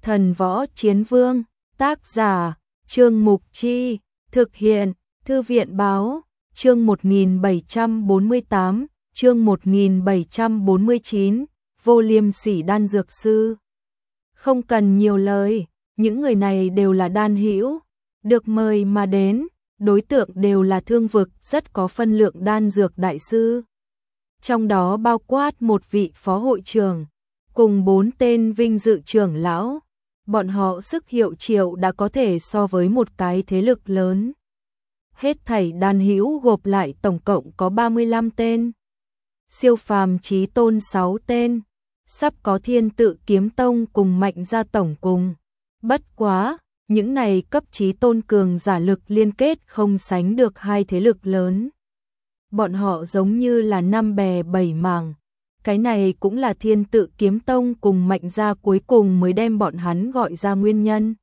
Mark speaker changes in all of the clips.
Speaker 1: Thần Võ Chiến Vương, tác giả, Trương Mục Chi, thực hiện, Thư viện Báo, chương 1748, chương 1749, Vô Liêm Sỉ Đan Dược Sư. Không cần nhiều lời, những người này đều là đan hữu, được mời mà đến, đối tượng đều là thương vực rất có phân lượng đan dược đại sư. Trong đó bao quát một vị phó hội trưởng, cùng 4 tên vinh dự trưởng lão, bọn họ sức hiệu triệu đã có thể so với một cái thế lực lớn. Hết thảy đan hữu gộp lại tổng cộng có 35 tên. Siêu phàm chí tôn 6 tên, sắp có Thiên Tự Kiếm Tông cùng Mạnh Gia tổng cùng. Bất quá, những này cấp chí tôn cường giả lực liên kết không sánh được hai thế lực lớn. Bọn họ giống như là năm bè bảy mảng. Cái này cũng là Thiên Tự Kiếm Tông cùng Mạnh Gia cuối cùng mới đem bọn hắn gọi ra nguyên nhân.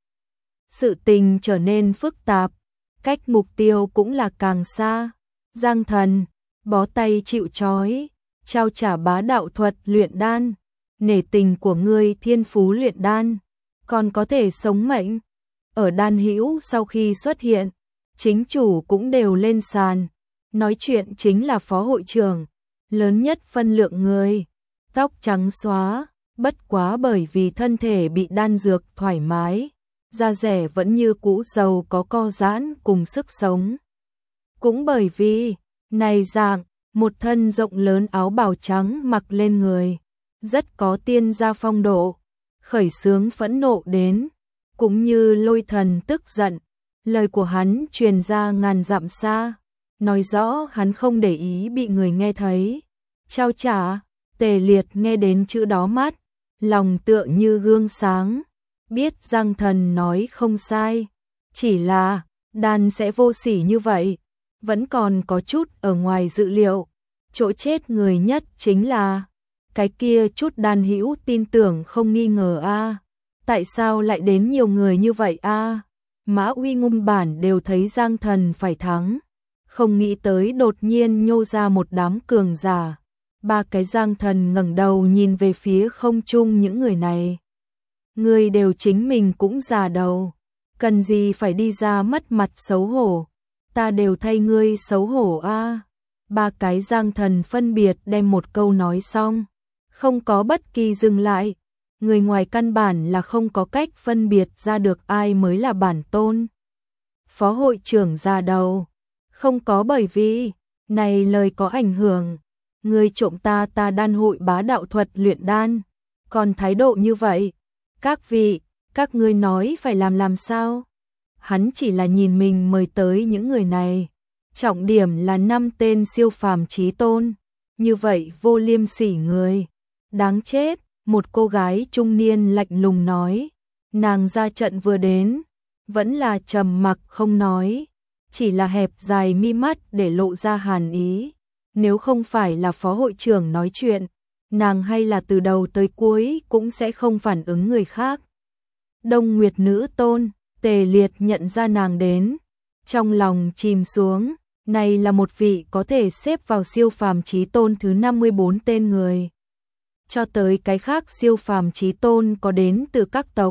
Speaker 1: Sự tình trở nên phức tạp, cách mục tiêu cũng là càng xa. Giang Thần, bó tay chịu trói, trao trả bá đạo thuật luyện đan, nể tình của ngươi thiên phú luyện đan, còn có thể sống mệnh. Ở đan hữu sau khi xuất hiện, chính chủ cũng đều lên sàn, nói chuyện chính là phó hội trưởng, lớn nhất phân lượng người, tóc trắng xóa, bất quá bởi vì thân thể bị đan dược thoải mái, da rẻ vẫn như cũ giàu có co giãn cùng sức sống. Cũng bởi vì, này dạng, một thân rộng lớn áo bào trắng mặc lên người, rất có tiên gia phong độ, khởi xướng phẫn nộ đến, cũng như Lôi Thần tức giận, lời của hắn truyền ra ngàn dặm xa, nói rõ hắn không để ý bị người nghe thấy. Trao trả, Tề Liệt nghe đến chữ đó mắt, lòng tựa như gương sáng, biết Giang Thần nói không sai, chỉ là đan sẽ vô sỉ như vậy, vẫn còn có chút ở ngoài dự liệu. Chỗ chết người nhất chính là cái kia chút đan hữu tin tưởng không nghi ngờ a. Tại sao lại đến nhiều người như vậy a? Mã Uy ngum bản đều thấy Giang Thần phải thắng, không nghĩ tới đột nhiên nhô ra một đám cường giả. Ba cái Giang Thần ngẩng đầu nhìn về phía không trung những người này. Người đều chính mình cũng già đầu, cần gì phải đi ra mất mặt xấu hổ, ta đều thay ngươi xấu hổ a. Ba cái Giang Thần phân biệt đem một câu nói xong, không có bất kỳ dừng lại. Người ngoài căn bản là không có cách phân biệt ra được ai mới là bản tôn. Phó hội trưởng già đầu, không có bởi vì, này lời có ảnh hưởng, người trộm ta đan hội bá đạo thuật luyện đan, còn thái độ như vậy, các vị, các ngươi nói phải làm sao? Hắn chỉ là nhìn mình mời tới những người này, trọng điểm là 5 tên siêu phàm chí tôn, như vậy vô liêm sỉ người, đáng chết. Một cô gái trung niên lạnh lùng nói, nàng ra trận vừa đến, vẫn là trầm mặc không nói, chỉ là hẹp dài mi mắt để lộ ra hàn ý. Nếu không phải là phó hội trưởng nói chuyện, nàng hay là từ đầu tới cuối cũng sẽ không phản ứng người khác. Đông Nguyệt Nữ Tôn, Tề Liệt nhận ra nàng đến, trong lòng chìm xuống, này là một vị có thể xếp vào siêu phàm chí tôn thứ 54 tên người. Cho tới cái khác siêu phàm chí tôn có đến từ các tộc.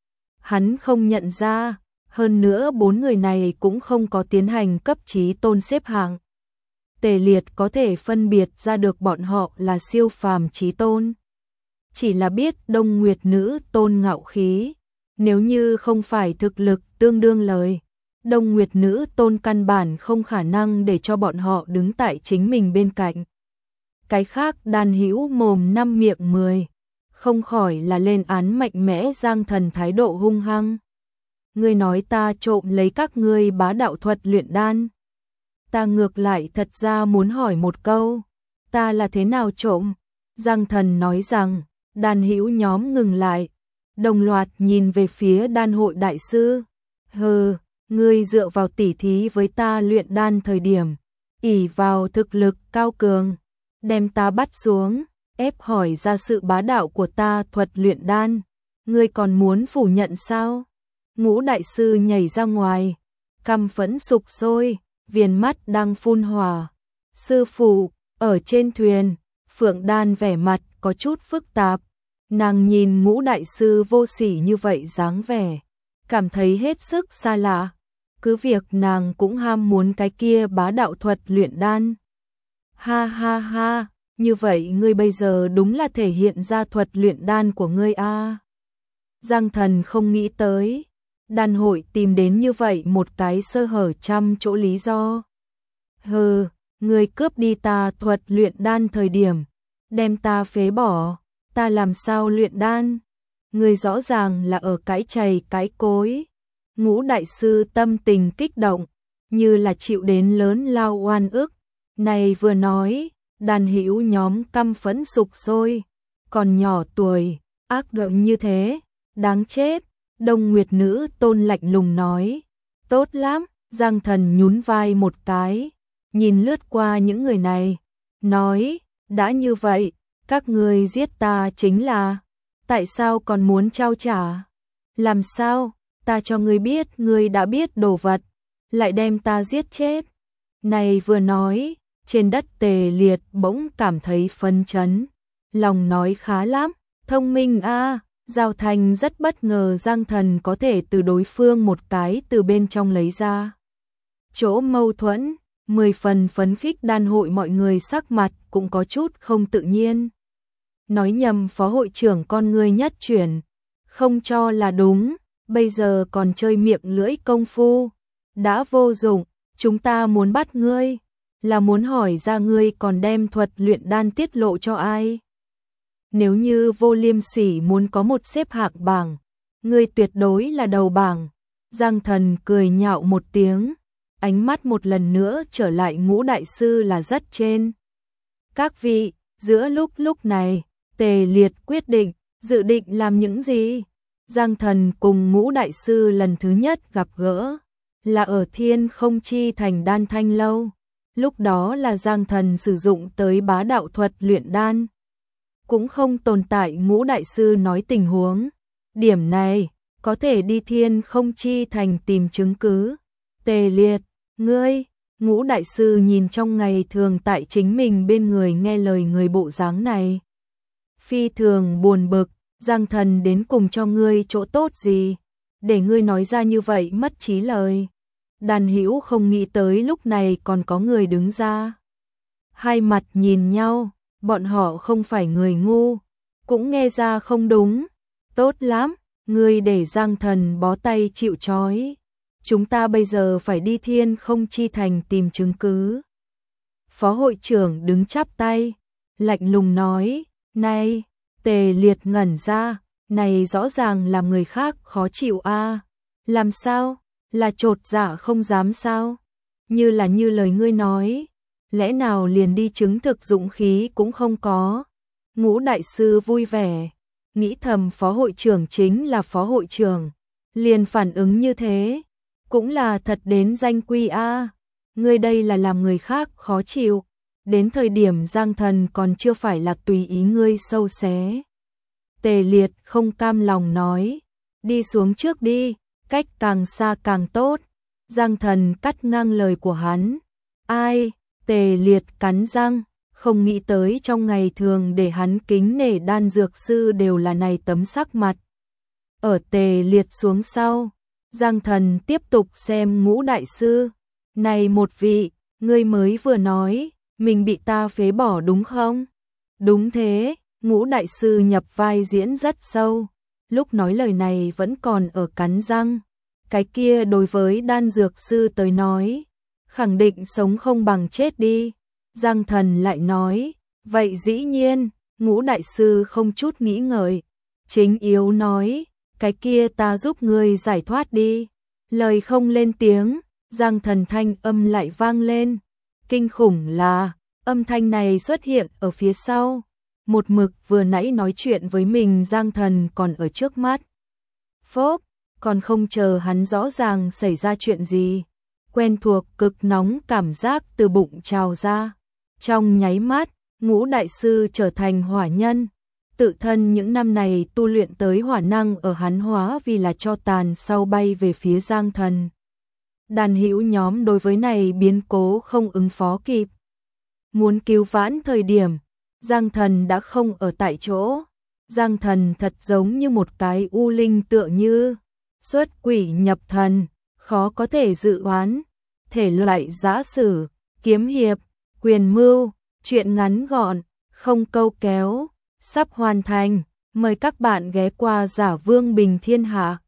Speaker 1: Hắn không nhận ra, hơn nữa 4 người này cũng không có tiến hành cấp chí tôn xếp hạng. Tề Liệt có thể phân biệt ra được bọn họ là siêu phàm chí tôn. Chỉ là biết Đông Nguyệt Nữ Tôn ngạo khí, nếu như không phải thực lực tương đương lời, Đông Nguyệt Nữ Tôn căn bản không khả năng để cho bọn họ đứng tại chính mình bên cạnh. Cái khác đan hữu mồm 5 miệng 10, không khỏi là lên án mạnh mẽ Giang Thần thái độ hung hăng. Ngươi nói ta trộm lấy các ngươi bá đạo thuật luyện đan. Ta ngược lại thật ra muốn hỏi một câu, ta là thế nào trộm? Giang Thần nói rằng, đan hữu nhóm ngừng lại, đồng loạt nhìn về phía đan hội đại sư. Hừ, ngươi dựa vào tỉ thí với ta luyện đan thời điểm, ỷ vào thực lực cao cường, đem ta bắt xuống, ép hỏi ra sự bá đạo của ta thuật luyện đan, ngươi còn muốn phủ nhận sao? Ngũ đại sư nhảy ra ngoài, căm phẫn sục sôi, viền mắt đang phun hỏa. Sư phụ, ở trên thuyền, Phượng Đan vẻ mặt có chút phức tạp, Nàng nhìn Ngũ đại sư vô sỉ như vậy dáng vẻ, cảm thấy hết sức xa lạ. Cứ việc nàng cũng ham muốn cái kia bá đạo thuật luyện đan. Ha ha ha, như vậy ngươi bây giờ đúng là thể hiện ra thuật luyện đan của ngươi a. Giang Thần không nghĩ tới, đan hội tìm đến như vậy một cái sơ hở trăm chỗ lý do. Hừ, ngươi cướp đi ta thuật luyện đan thời điểm, đem ta phế bỏ, ta làm sao luyện đan? Ngươi rõ ràng là ở cãi chày cãi cối. Ngũ đại sư tâm tình kích động, như là chịu đến lớn lao oan ức. Này vừa nói, đàn hữu nhóm căm phẫn sục sôi, còn nhỏ tuổi, ác độc như thế, đáng chết. Đông Nguyệt nữ tôn lạnh lùng nói, tốt lắm. Giang Thần nhún vai một cái, nhìn lướt qua những người này, nói, đã như vậy, các ngươi giết ta chính là, tại sao còn muốn trao trả? Làm sao, ta cho ngươi biết ngươi đã biết đồ vật, lại đem ta giết chết. Này vừa nói, trên đất Tề Liệt bỗng cảm thấy phấn chấn, lòng nói khá lắm, thông minh a. Giao Thành rất bất ngờ Giang Thần có thể từ đối phương một cái từ bên trong lấy ra chỗ mâu thuẫn, 10 phần phấn khích. Đan hội mọi người sắc mặt cũng có chút không tự nhiên. Nói nhầm phó hội trưởng con ngươi nhất chuyển, không cho là đúng, bây giờ còn chơi miệng lưỡi công phu, đã vô dụng, chúng ta muốn bắt ngươi, là muốn hỏi ra ngươi còn đem thuật luyện đan tiết lộ cho ai. Nếu như Vô Liêm Sỉ muốn có một xếp hạng bảng, ngươi tuyệt đối là đầu bảng. Giang Thần cười nhạo một tiếng, ánh mắt một lần nữa trở lại Ngũ đại sư là rất trên. Các vị, giữa lúc này, Tề Liệt quyết định, dự định làm những gì? Giang Thần cùng Ngũ đại sư lần thứ nhất gặp gỡ, là ở Thiên Không Chi thành Đan Thanh lâu. Lúc đó là Giang Thần sử dụng tới bá đạo thuật luyện đan, cũng không tồn tại Ngũ đại sư nói tình huống. Điểm này, có thể đi Thiên Không Chi thành tìm chứng cứ. Tề Liệt, ngươi, Ngũ đại sư nhìn trong ngày thường tại chính mình bên người nghe lời người bộ dáng này, phi thường buồn bực. Giang Thần đến cùng cho ngươi chỗ tốt gì, để ngươi nói ra như vậy mất trí lời. Đàn hữu không nghĩ tới lúc này còn có người đứng ra. Hai mặt nhìn nhau, bọn họ không phải người ngu, cũng nghe ra không đúng. Tốt lắm, ngươi để Giang Thần bó tay chịu trói. Chúng ta bây giờ phải đi Thiên Không Chi thành tìm chứng cứ. Phó hội trưởng đứng chắp tay, lạnh lùng nói, này. Tề Liệt ngẩn ra, này rõ ràng làm người khác khó chịu a. Làm sao? Là chột dạ không dám sao? Như là như lời ngươi nói, lẽ nào liền đi chứng thực dũng khí cũng không có? Ngũ đại sư vui vẻ, nghĩ thầm phó hội trưởng chính là phó hội trưởng, liền phản ứng như thế, cũng là thật đến danh quy a. Ngươi đây là làm người khác khó chịu. Đến thời điểm Giang Thần còn chưa phải là tùy ý ngươi sâu xé. Tề Liệt không cam lòng nói, đi xuống trước đi, cách càng xa càng tốt. Giang Thần cắt ngang lời của hắn. Ai? Tề Liệt cắn răng, không nghĩ tới trong ngày thường để hắn kính nể đan dược sư đều là này tấm sắc mặt. Ở Tề Liệt xuống sau, Giang Thần tiếp tục xem Ngũ đại sư. Này một vị, ngươi mới vừa nói mình bị ta phế bỏ đúng không? Đúng thế, Ngũ đại sư nhập vai diễn rất sâu, lúc nói lời này vẫn còn ở cắn răng. Cái kia đối với đan dược sư tới nói, khẳng định sống không bằng chết đi. Giang Thần lại nói, vậy dĩ nhiên. Ngũ đại sư không chút nghĩ ngợi, chính yếu nói, cái kia ta giúp ngươi giải thoát đi. Lời không lên tiếng, Giang Thần thanh âm lại vang lên. Kinh khủng là, âm thanh này xuất hiện ở phía sau. Một mực vừa nãy nói chuyện với mình Giang Thần còn ở trước mắt. Phốp, còn không chờ hắn rõ ràng xảy ra chuyện gì. Quen thuộc cực nóng cảm giác từ bụng trào ra. Trong nháy mắt, Ngũ đại sư trở thành hỏa nhân. Tự thân những năm này tu luyện tới hỏa năng ở hắn hóa vì là tro tàn sau bay về phía Giang Thần. Đàn hữu nhóm đối với này biến cố không ứng phó kịp. Muốn cứu vãn thời điểm, Giang Thần đã không ở tại chỗ. Giang Thần thật giống như một cái u linh tựa như xuất quỷ nhập thần, khó có thể dự đoán. Thể loại giã sử, kiếm hiệp, quyền mưu, truyện ngắn gọn, không câu kéo, sắp hoàn thành. Mời các bạn ghé qua Giả Vương Bình Thiên Hạ.